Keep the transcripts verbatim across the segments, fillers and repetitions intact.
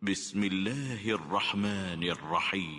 بسم الله الرحمن الرحيم.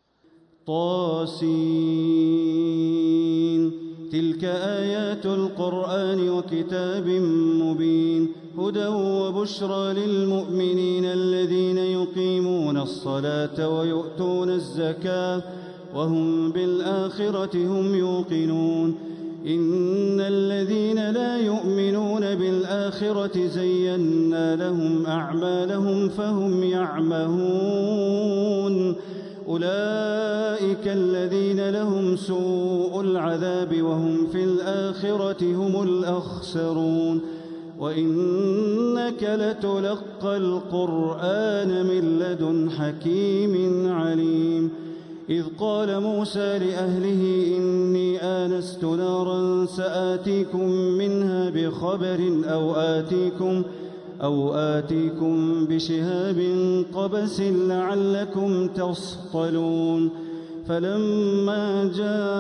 طاسين. تلك آيات القرآن وكتاب مبين، هدى وبشرى للمؤمنين الذين يقيمون الصلاة ويؤتون الزكاة وهم بالآخرة هم يوقنون. إن الذين لا يؤمنون بالآخرة زينا لهم أعمالهم فهم يعمهون. أولئك الذين لهم سوء العذاب وهم في الآخرة هم الأخسرون. وإنك لتلقى القرآن من لدن حكيم عليم. إذ قال موسى لأهله إني آنست نارا سآتيكم منها بخبر أو آتيكم أو آتيكم بشهاب قبس لعلكم تصطلون. فلما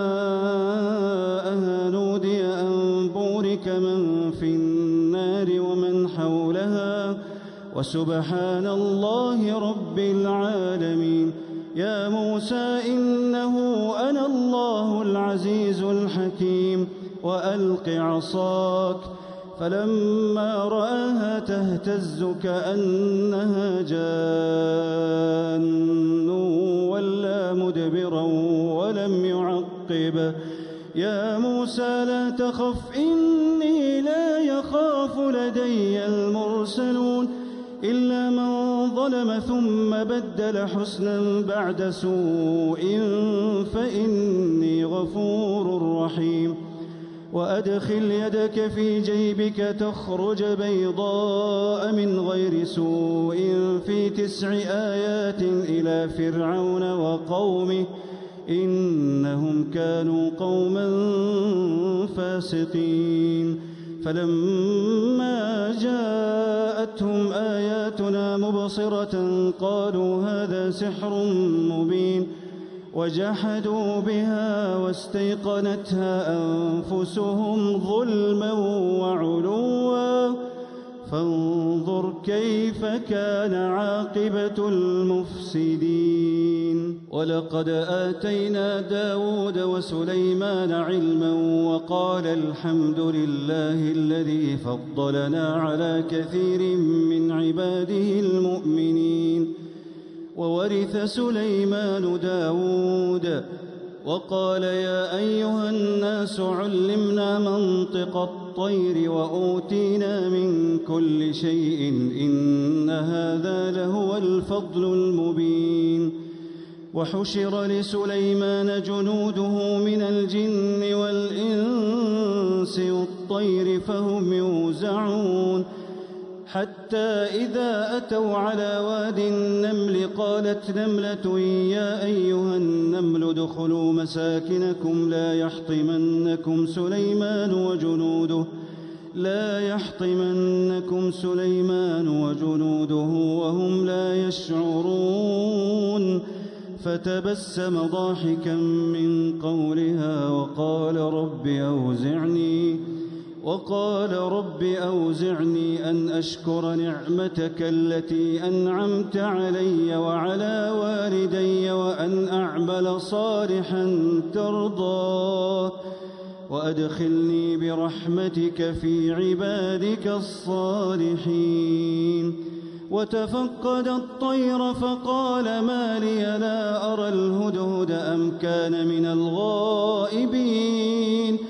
جاءها نودي أن بورك من في النار ومن حولها وسبحان الله رب العالمين. يا موسى إنه أنا الله العزيز الحكيم وألق عصاك. فلما رآها تهتز كأنها جان ولا مدبرا ولم يعقب. يا موسى لا تخف إني لا يخاف لدي المرسلون. إلا من ظلم ثم بدل حسنا بعد سوء فإني غفور رحيم. وأدخل يدك في جيبك تخرج بيضاء من غير سوء في تسع آيات إلى فرعون وقومه إنهم كانوا قوما فاسقين. فلما جاءتهم آياتنا مبصرة قالوا هذا سحر مبين، وجحدوا بها واستيقنتها أنفسهم ظلما وعلوا فانظر كيف كان عاقبة المفسدين. ولقد آتينا داود وسليمان علما وقال الحمد لله الذي فضلنا على كثير من عباده المؤمنين. وورث سليمان داود وقال يا أيها الناس علمنا منطق الطير وأوتينا من كل شيء إن هذا لهو الفضل المبين. وحشر لسليمان جنوده من الجن والإنس والطير فهم يوزعون. حتى إذا أتوا على واد النمل قالت نملة يا أيها النمل ادخلوا مساكنكم لا يحطمنكم سليمان وجنوده لا يحطمنكم سليمان وجنوده وهم لا يشعرون. فتبسم ضاحكا من قولها وقال رب أوزعني وقال رب أوزعني أن أشكر نعمتك التي أنعمت علي وعلى والدي وأن أعمل صالحا ترضاه وأدخلني برحمتك في عبادك الصالحين. وتفقد الطير فقال ما لي لا أرى الهدهد أم كان من الغائبين.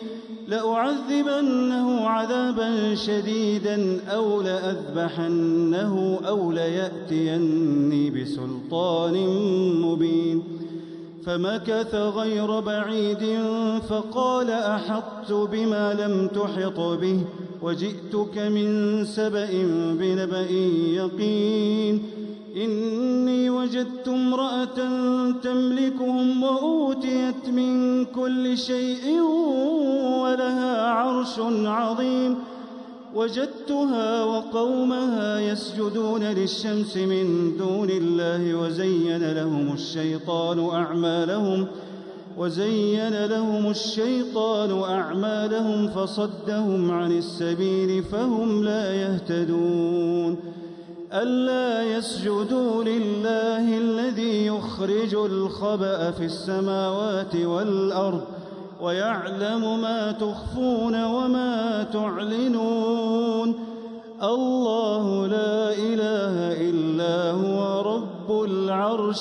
لأعذبنه عذابا شديدا أو لأذبحنه أو ليأتيني بسلطان مبين. فمكث غير بعيد فقال أحطت بما لم تحط به وجئتك من سبأ بنبأ يقين. إني وجدت امرأة تملكهم وأوتيت من كل شيء ولها عرش عظيم. وجدتها وقومها يسجدون للشمس من دون الله وزين لهم الشيطان أعمالهم وزين لهم الشيطان أعمالهم فصدهم عن السبيل فهم لا يهتدون. ألا يسجدوا لله الذي يخرج الخبأ في السماوات والأرض ويعلم ما تخفون وما تعلنون الله لا إله إلا هو رب العرش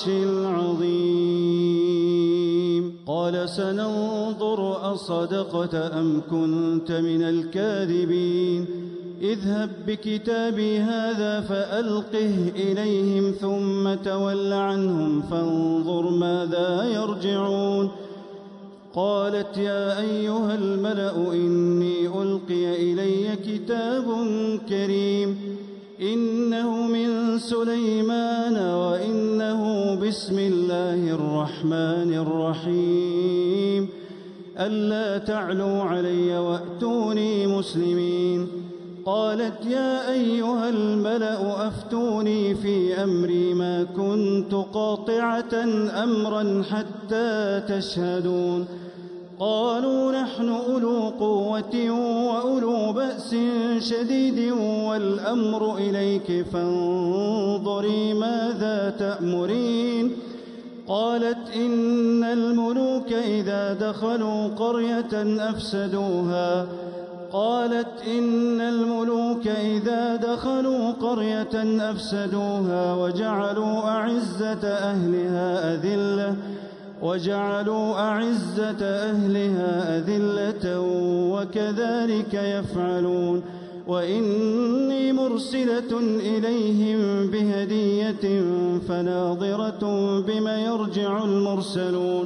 العظيم. قال سننظر أصدقت أم كنت من الكاذبين اذهب بكتابي هذا فألقه إليهم ثم تول عنهم فانظر ماذا يرجعون. قالت يا أيها الملأ إني ألقي إلي كتاب كريم إنه من سليمان وإنه بسم الله الرحمن الرحيم ألا تعلوا علي وأتوني مسلمين. قالت يا أيها الملأ أفتوني في أمري ما كنت قاطعة أمرا حتى تشهدون. قالوا نحن أولو قوة وأولو بأس شديد والأمر إليك فانظري ماذا تأمرين. قالت إن الملوك إذا دخلوا قرية أفسدوها قالت إن الملوك إذا دخلوا قرية أفسدوها وجعلوا أعزة أهلها أذلة وجعلوا أعزة أهلها أذلة وكذلك يفعلون. وإني مرسلة إليهم بهدية فناظرة بما يرجع المرسلون.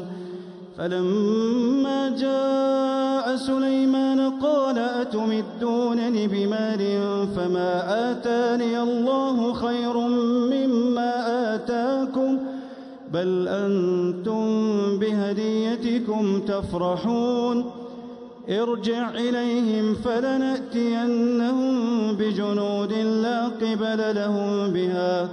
فلما جاء سليمان قال أتمدونني بمال فما آتاني الله خير مما آتاكم بل أنتم بهديتكم تفرحون. ارجع إليهم فلنأتينهم بجنود لا قبل لهم بها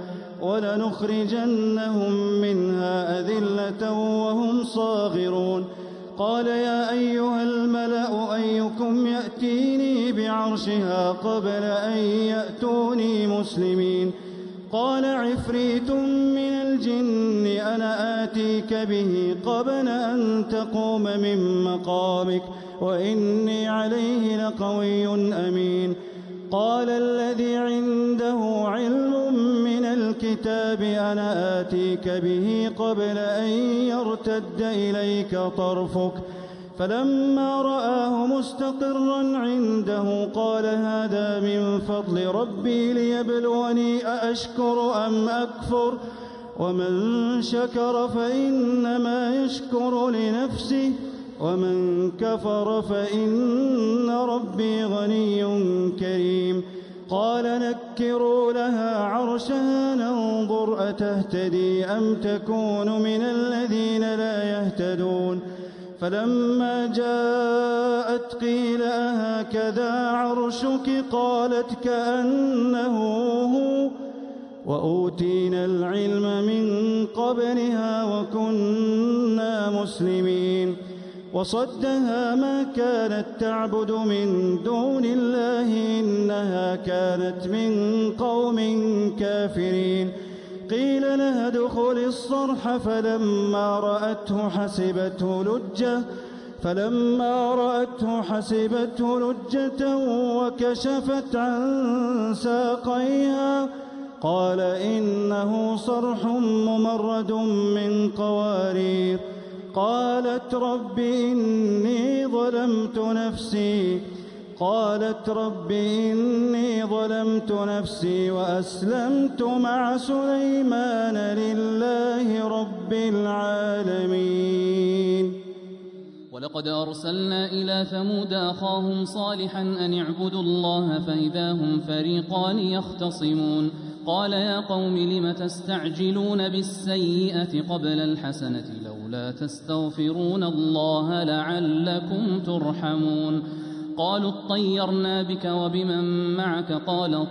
ولنخرجنهم منها أذلة وهم صاغرون. قال يا أيها الملأ أيكم يأتيني بعرشها قبل أن يأتوني مسلمين. قال عفريت من الجن أنا آتيك به قبل أن تقوم من مقامك وإني عليه لقوي أمين. قال الذي عنده علم من الكتاب أنا آتيك به قبل أن يرتد إليك طرفك فلما رآه مستقرا عنده قال هذا من فضل ربي ليبلوني أأشكر أم أكفر ومن شكر فإنما يشكر لنفسه ومن كفر فإن ربي غني كريم. قال نكروا لها عرشها ننظر أتهتدي أم تكون من الذين لا يهتدون. فلما جاءت قيل أهكذا عرشك قالت كأنه هو وأوتينا العلم من قبلها وكنا مسلمين. وصدها ما كانت تعبد من دون الله إنها كانت من قوم كافرين. قيل لها ادخل الصرح فلما رأته حسبته لجة فلما رأته حسبته لجة وكشفت عن ساقيها قال إنه صرح ممرد من قوارير. قالت رب إني ظلمت نفسي قالت رب إني ظلمت نفسي وأسلمت مع سليمان لله رب العالمين. ولقد أرسلنا إلى ثمود أخاهم صالحا أن اعبدوا الله فإذا هم فريقان يختصمون. قال يا قوم لم تستعجلون بالسيئة قبل الحسنة لولا تستغفرون الله لعلكم ترحمون. قالوا اطيرنا بك وبمن معك قال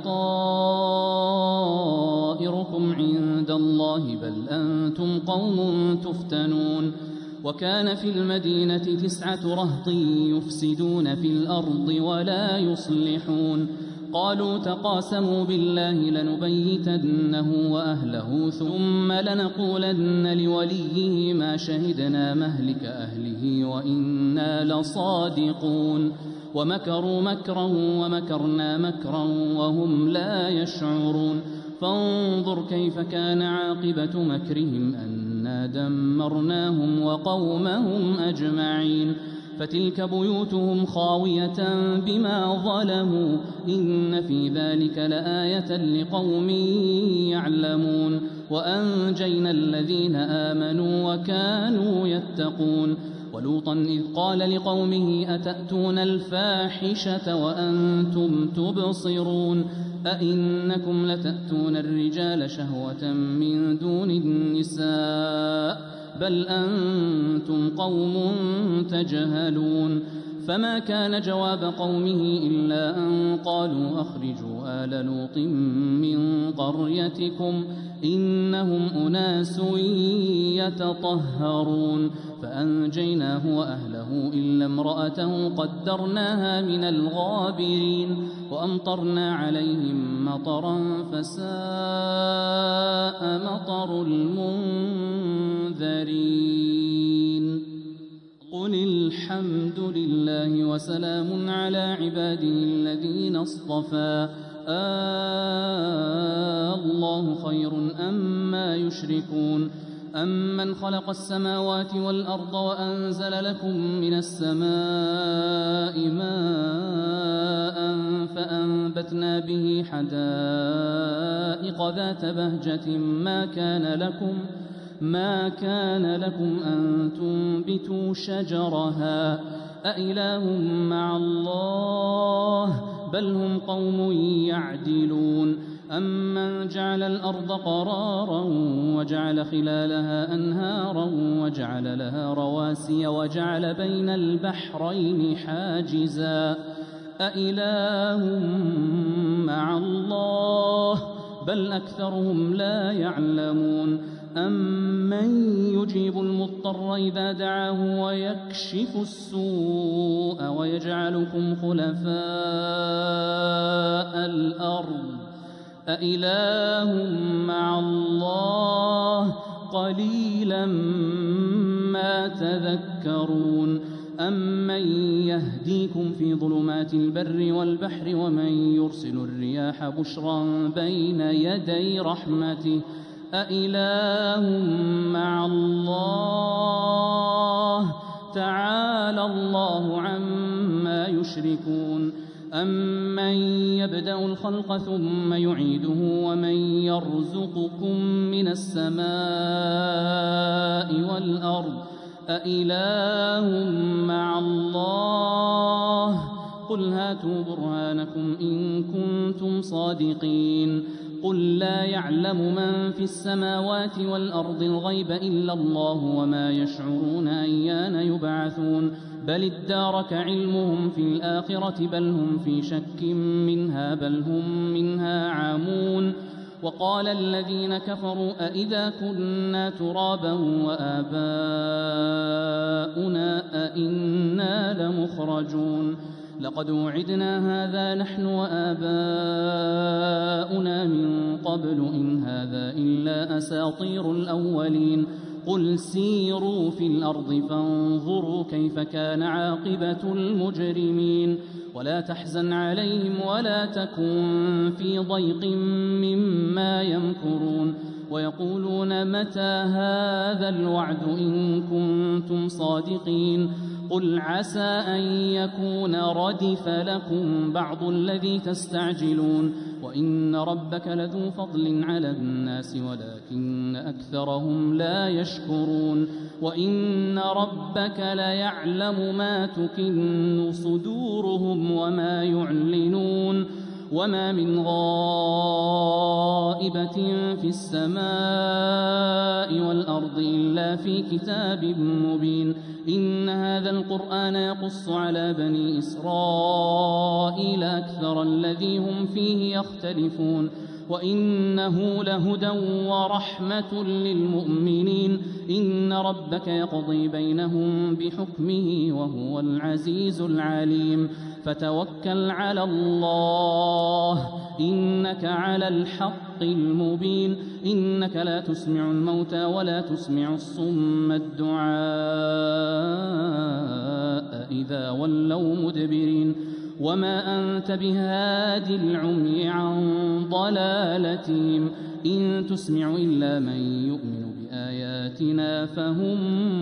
طائركم عند الله بل أنتم قوم تفتنون. وكان في المدينة تسعة رهط يفسدون في الأرض ولا يصلحون. قالوا تقاسموا بالله لنبيتنه وأهله ثم لنقولن لوليه ما شهدنا مهلك أهله وإنا لصادقون ومكروا مكرا ومكرنا مكرا وهم لا يشعرون فانظر كيف كان عاقبة مكرهم أنا دمرناهم وقومهم أجمعين فتلك بيوتهم خاوية بما ظلموا إن في ذلك لآية لقوم يعلمون وأنجينا الذين آمنوا وكانوا يتقون ولوطا إذ قال لقومه أتأتون الفاحشة وأنتم تبصرون أئنكم لتأتون الرجال شهوة من دون النساء بل أنتم قوم تجهلون فما كان جواب قومه إلا أن قالوا أخرجوا آل لوط من قريتكم إنهم أناس يتطهرون فأنجيناه وأهله إلا امرأته قدرناها من الغابرين وأمطرنا عليهم مطرا فساء مطر المنذرين قل الحمد لله وسلام على عباده الذين اصطفى آه الله خير أما يشركون أمن خلق السماوات والأرض وأنزل لكم من السماء ماء فأنبتنا به حدائق ذات بهجة ما كان لكم ما كان لكم أن تنبتوا شجرها أإله مع الله بل هم قوم يعدلون أمن جعل الأرض قرارا وجعل خلالها أنهارا وجعل لها رواسي وجعل بين البحرين حاجزا أإله مع الله بل أكثرهم لا يعلمون أمن يجيب المضطر إذا دعاه ويكشف السوء ويجعلكم خلفاء الأرض أإله مع الله قليلا ما تذكرون أمن يهديكم في ظلمات البر والبحر ومن يرسل الرياح بشرا بين يدي رحمته أإله مع الله تعالى الله عما يشركون أمن يبدأ الخلق ثم يعيده ومن يرزقكم من السماء والأرض أإله مع الله قل هاتوا برهانكم إن كنتم صادقين قل لا يعلم من في السماوات والأرض الغيب إلا الله وما يشعرون أيان يبعثون بل ادارك علمهم في الآخرة بل هم في شك منها بل هم منها عامون وقال الذين كفروا أئذا كنا ترابا وآباؤنا أئنا لمخرجون لقد وعدنا هذا نحن وآباؤنا من قبل إن هذا إلا أساطير الأولين قل سيروا في الأرض فانظروا كيف كان عاقبة المجرمين ولا تحزن عليهم ولا تكن في ضيق مما يمكرون ويقولون متى هذا الوعد إن كنتم صادقين قل عسى أن يكون ردف لكم بعض الذي تستعجلون وإن ربك لذو فضل على الناس ولكن أكثرهم لا يشكرون وإن ربك ليعلم ما تكن صدورهم وما يعلنون وما من غائبة في السماء والأرض إلا في كتاب مبين إن هذا القرآن يقص على بني إسرائيل أكثر الذي هم فيه يختلفون وإنه لهدى ورحمة للمؤمنين إن ربك يقضي بينهم بحكمه وهو العزيز العليم فتوكل على الله إنك على الحق المبين إنك لا تسمع الموتى ولا تسمع الصم الدعاء إذا ولوا مدبرين وما أنت بهادي العمي عن ضلالتهم إن تسمع إلا من يؤمن بآياتنا فهم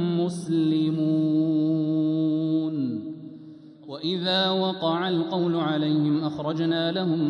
مسلمون وإذا وقع القول عليهم أخرجنا لهم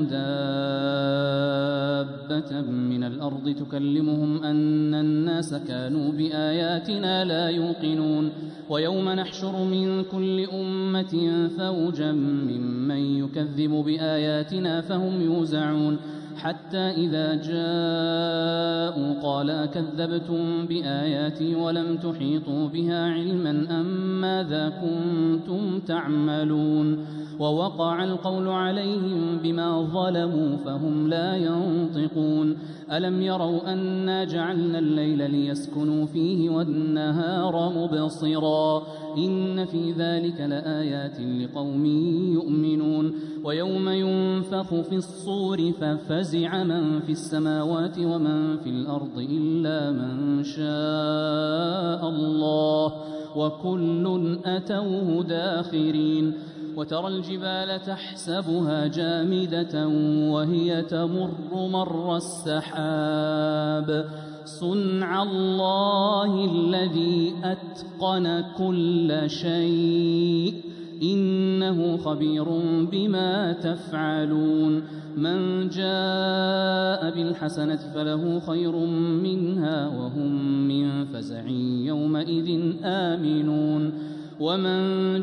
دابة من الأرض تكلمهم أن الناس كانوا بآياتنا لا يوقنون ويوم نحشر من كل أمة فوجا ممن يكذب بآياتنا فهم يوزعون حتى إذا جاءوا قال كذبتم بآياتي ولم تحيطوا بها علما أم ماذا كنتم تعملون ووقع القول عليهم بما ظلموا فهم لا ينطقون ألم يروا أنا جعلنا الليل ليسكنوا فيه والنهار مبصرا إن في ذلك لآيات لقوم يؤمنون ويوم ينفخ في الصور ففزع من في السماوات ومن في الأرض إلا من شاء الله وكل أتوه داخرين وترى الجبال تحسبها جامدة وهي تمر مر السحاب صنع الله الذي أتقن كل شيء إنه خبير بما تفعلون من جاء بالحسنة فله خير منها وهم من فزع يومئذ آمنون ومن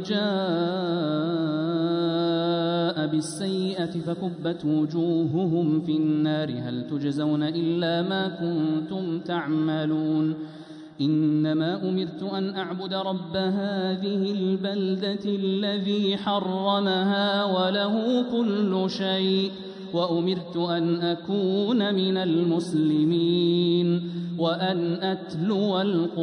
جاء بالسيئة فكبت وجوههم في النار هل تجزون إلا ما كنتم تعملون إنما أمرت أن أعبد رب هذه البلدة الذي حرمها وله كل شيء وأمرت أن أكون من المسلمين وأن أتلو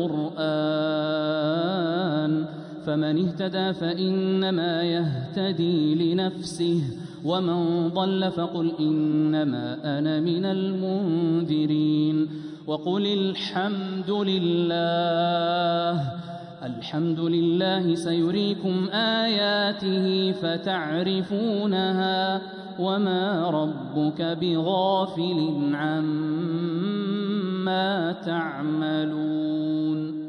القرآن فمن اهتدى فإنما يهتدي لنفسه ومن ضل فقل إنما أنا من المنذرين وقل الحمد لله الحمد لله سيريكم آياته فتعرفونها وما ربك بغافل عما تعملون